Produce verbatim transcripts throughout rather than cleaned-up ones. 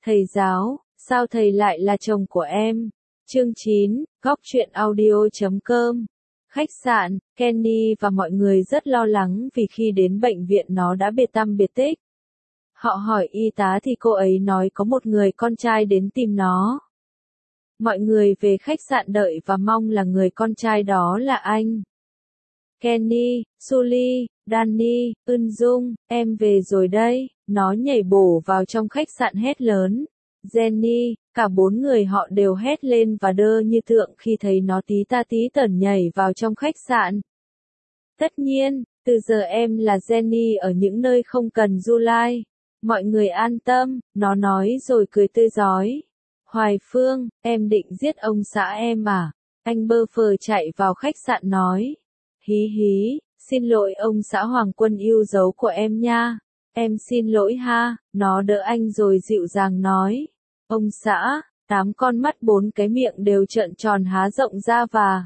Thầy giáo, sao thầy lại là chồng của em? Chương chín, góc truyện audio chấm com. Khách sạn, Kenny và mọi người rất lo lắng vì khi đến bệnh viện nó đã biệt tăm biệt tích. Họ hỏi y tá thì cô ấy nói có một người con trai đến tìm nó. Mọi người về khách sạn đợi và mong là người con trai đó là anh. Kenny, Sully, Danny, Ưn Dung, em về rồi đây, nó nhảy bổ vào trong khách sạn hét lớn. Jenny, cả bốn người họ đều hét lên và đơ như tượng khi thấy nó tí ta tí tởn nhảy vào trong khách sạn. Tất nhiên, từ giờ em là Jenny ở những nơi không cần July. Mọi người an tâm, nó nói rồi cười tươi rói. Hoài Phương, em định giết ông xã em à? Anh bơ phờ chạy vào khách sạn nói. Hí hí, xin lỗi ông xã Hoàng Quân yêu dấu của em nha. Em xin lỗi ha, nó đỡ anh rồi dịu dàng nói. Ông xã, tám con mắt bốn cái miệng đều trợn tròn há rộng ra và...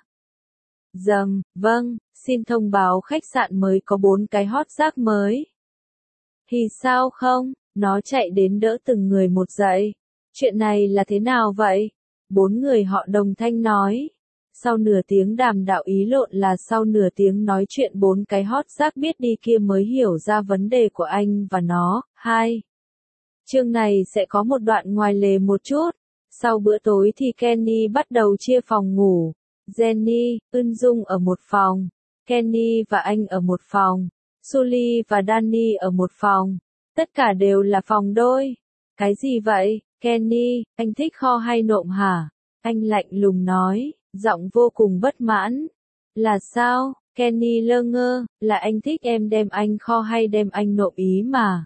Dầm, vâng, xin thông báo khách sạn mới có bốn cái hot rác mới. Thì sao không, nó chạy đến đỡ từng người một dậy. Chuyện này là thế nào vậy? Bốn người họ đồng thanh nói. Sau nửa tiếng đàm đạo ý lộn là sau nửa tiếng nói chuyện bốn cái hot rác biết đi kia mới hiểu ra vấn đề của anh và nó. Hai. Chương này sẽ có một đoạn ngoài lề một chút. Sau bữa tối thì Kenny bắt đầu chia phòng ngủ. Jenny, Ưn Dung ở một phòng. Kenny và anh ở một phòng. Sully và Danny ở một phòng. Tất cả đều là phòng đôi. Cái gì vậy, Kenny, anh thích kho hay nộm hả? Anh lạnh lùng nói, giọng vô cùng bất mãn. Là sao? Kenny lơ ngơ, là anh thích em đem anh kho hay đem anh nộm ý mà.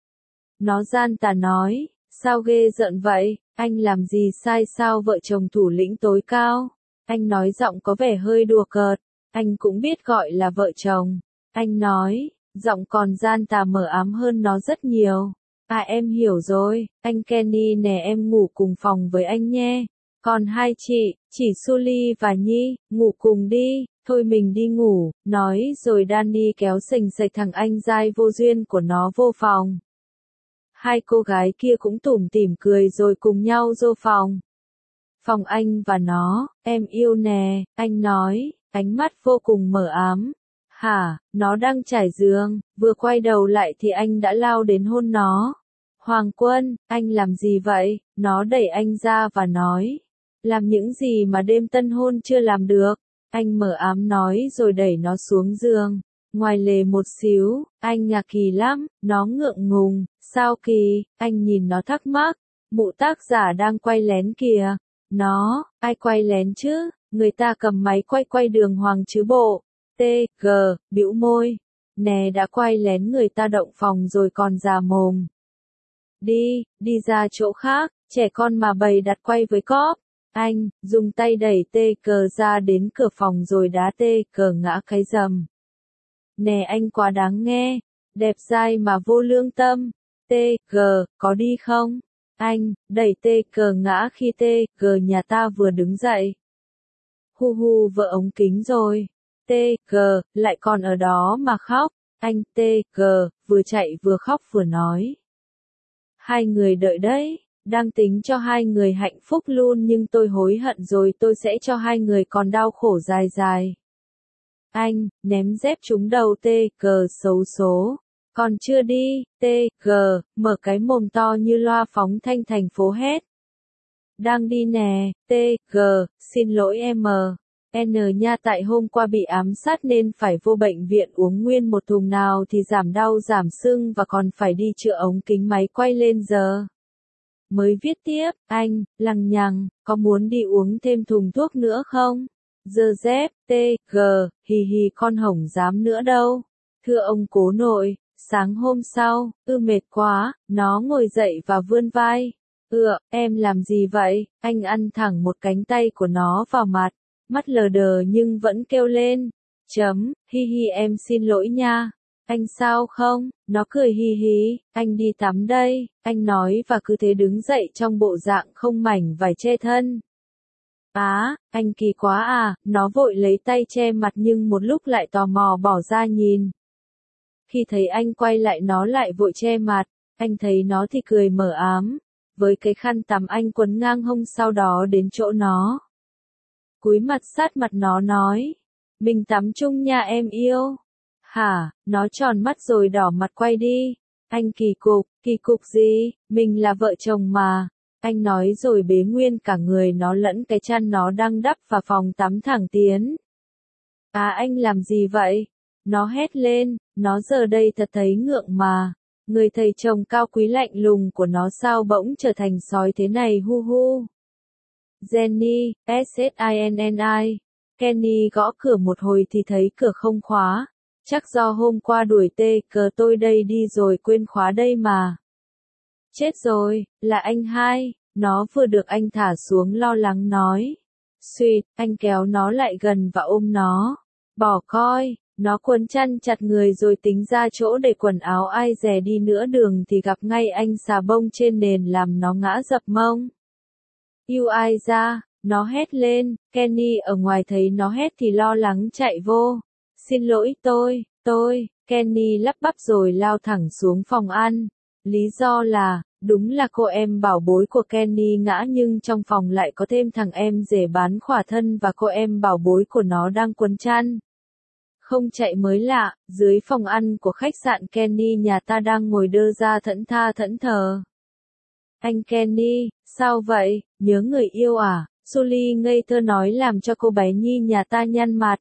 Nó gian tà nói, sao ghê giận vậy, anh làm gì sai sao vợ chồng thủ lĩnh tối cao? Anh nói giọng có vẻ hơi đùa cợt, anh cũng biết gọi là vợ chồng. Anh nói, giọng còn gian tà mờ ám hơn nó rất nhiều. À em hiểu rồi, anh Kenny nè em ngủ cùng phòng với anh nhé. Còn hai chị, chỉ Sully và Nhi, ngủ cùng đi, thôi mình đi ngủ, nói rồi Danny kéo sành sạch thằng anh dai vô duyên của nó vô phòng. Hai cô gái kia cũng tủm tỉm cười rồi cùng nhau vô phòng. Phòng anh và nó, em yêu nè, anh nói, ánh mắt vô cùng mờ ám. Hả, nó đang trải giường, vừa quay đầu lại thì anh đã lao đến hôn nó. Hoàng Quân, anh làm gì vậy? Nó đẩy anh ra và nói. Làm những gì mà đêm tân hôn chưa làm được? Anh mờ ám nói rồi đẩy nó xuống giường. Ngoài lề một xíu, anh nhà kỳ lắm, nó ngượng ngùng. Sao kỳ? Anh nhìn nó thắc mắc. Mụ tác giả đang quay lén kìa. Nó, ai quay lén chứ? Người ta cầm máy quay quay đường hoàng chứ bộ. T, G, bĩu môi. Nè đã quay lén người ta động phòng rồi còn già mồm. Đi, đi ra chỗ khác, trẻ con mà bày đặt quay với cóp. Anh, dùng tay đẩy tê cờ ra đến cửa phòng rồi đá tê cờ ngã cái rầm. Nè anh quá đáng nghe, đẹp dai mà vô lương tâm. Tê cờ, có đi không? Anh, đẩy tê cờ ngã khi tê cờ nhà ta vừa đứng dậy. Hu hu vợ ống kính rồi. Tê cờ, lại còn ở đó mà khóc. Anh tê cờ, vừa chạy vừa khóc vừa nói. Hai người đợi đấy, đang tính cho hai người hạnh phúc luôn nhưng tôi hối hận rồi tôi sẽ cho hai người còn đau khổ dài dài. Anh, ném dép trúng đầu tê cờ xấu số. Còn chưa đi, tê cờ, mở cái mồm to như loa phóng thanh thành phố hét. Đang đi nè, tê cờ, xin lỗi em N nha tại hôm qua bị ám sát nên phải vô bệnh viện uống nguyên một thùng nào thì giảm đau giảm sưng và còn phải đi chữa ống kính máy quay lên giờ. Mới viết tiếp, anh, lằng nhằng, có muốn đi uống thêm thùng thuốc nữa không? Giờ dép, tê, gờ, hì hì con hổng dám nữa đâu. Thưa ông cố nội, sáng hôm sau, ư mệt quá, nó ngồi dậy và vươn vai. Ựa, em làm gì vậy? Anh ăn thẳng một cánh tay của nó vào mặt. Mắt lờ đờ nhưng vẫn kêu lên. Chấm, hi hi em xin lỗi nha. Anh sao không? Nó cười hi hi, anh đi tắm đây, anh nói và cứ thế đứng dậy trong bộ dạng không mảnh vải che thân. Á, anh kỳ quá à, nó vội lấy tay che mặt nhưng một lúc lại tò mò bỏ ra nhìn. Khi thấy anh quay lại nó lại vội che mặt, anh thấy nó thì cười mờ ám. với cái khăn tắm anh quấn ngang hông sau đó đến chỗ nó. Cúi mặt sát mặt nó nói, mình tắm chung nha em yêu. Hả, nó tròn mắt rồi đỏ mặt quay đi. Anh kỳ cục, kỳ cục gì, mình là vợ chồng mà. Anh nói rồi bế nguyên cả người nó lẫn cái chăn nó đang đắp vào phòng tắm thẳng tiến. À anh làm gì vậy? Nó hét lên, nó giờ đây thật thấy ngượng mà. Người thầy chồng cao quý lạnh lùng của nó sao bỗng trở thành sói thế này hu hu. Jenny, S S I N N I. Kenny gõ cửa một hồi thì thấy cửa không khóa. Chắc do hôm qua đuổi tê cờ tôi đây đi rồi quên khóa đây mà. Chết rồi, là anh hai. Nó vừa được anh thả xuống lo lắng nói. Xuyệt, anh kéo nó lại gần và ôm nó. Bỏ coi, nó quấn chăn chặt người rồi tính ra chỗ để quần áo ai dè đi nữa đường thì gặp ngay anh xà bông trên nền làm nó ngã dập mông. Yêu ai ra, nó hét lên, Kenny ở ngoài thấy nó hét thì lo lắng chạy vô. Xin lỗi tôi, tôi, Kenny lắp bắp rồi lao thẳng xuống phòng ăn. Lý do là, đúng là cô em bảo bối của Kenny ngã nhưng trong phòng lại có thêm thằng em rể bán khỏa thân và cô em bảo bối của nó đang quấn chăn. Không chạy mới lạ, dưới phòng ăn của khách sạn Kenny nhà ta đang ngồi đơ ra thẫn tha thẫn thờ. Anh Kenny, sao vậy, nhớ người yêu à? Julie ngây thơ nói làm cho cô bé Nhi nhà ta nhăn mặt.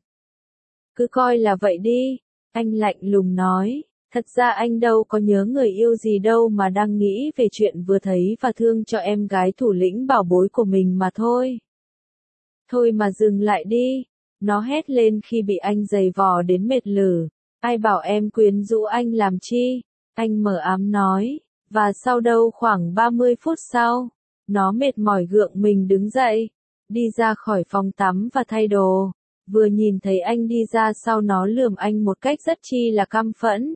Cứ coi là vậy đi, anh lạnh lùng nói, thật ra anh đâu có nhớ người yêu gì đâu mà đang nghĩ về chuyện vừa thấy và thương cho em gái thủ lĩnh bảo bối của mình mà thôi. Thôi mà dừng lại đi, nó hét lên khi bị anh giày vò đến mệt lử, ai bảo em quyến rũ anh làm chi, anh mờ ám nói, và sau đâu khoảng ba mươi phút sau, nó mệt mỏi gượng mình đứng dậy, đi ra khỏi phòng tắm và thay đồ. Vừa nhìn thấy anh đi ra sau nó lườm anh một cách rất chi là căm phẫn.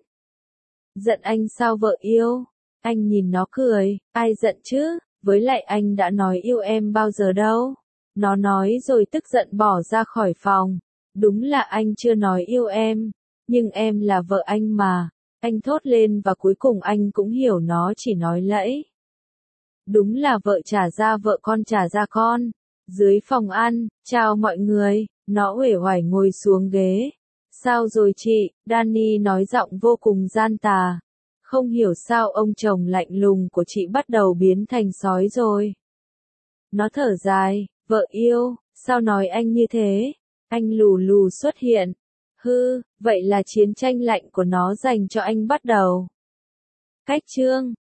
Giận anh sao vợ yêu? Anh nhìn nó cười, ai giận chứ, với lại anh đã nói yêu em bao giờ đâu. Nó nói rồi tức giận bỏ ra khỏi phòng. Đúng là anh chưa nói yêu em, nhưng em là vợ anh mà. Anh thốt lên và cuối cùng anh cũng hiểu nó chỉ nói lẫy. Đúng là vợ trả ra vợ con trả ra con. Dưới phòng ăn, chào mọi người. Nó uể oải ngồi xuống ghế. Sao rồi chị? Danny nói giọng vô cùng gian tà. Không hiểu sao ông chồng lạnh lùng của chị bắt đầu biến thành sói rồi. Nó thở dài, vợ yêu, sao nói anh như thế? Anh lù lù xuất hiện. Hư, vậy là chiến tranh lạnh của nó dành cho anh bắt đầu. Cách chương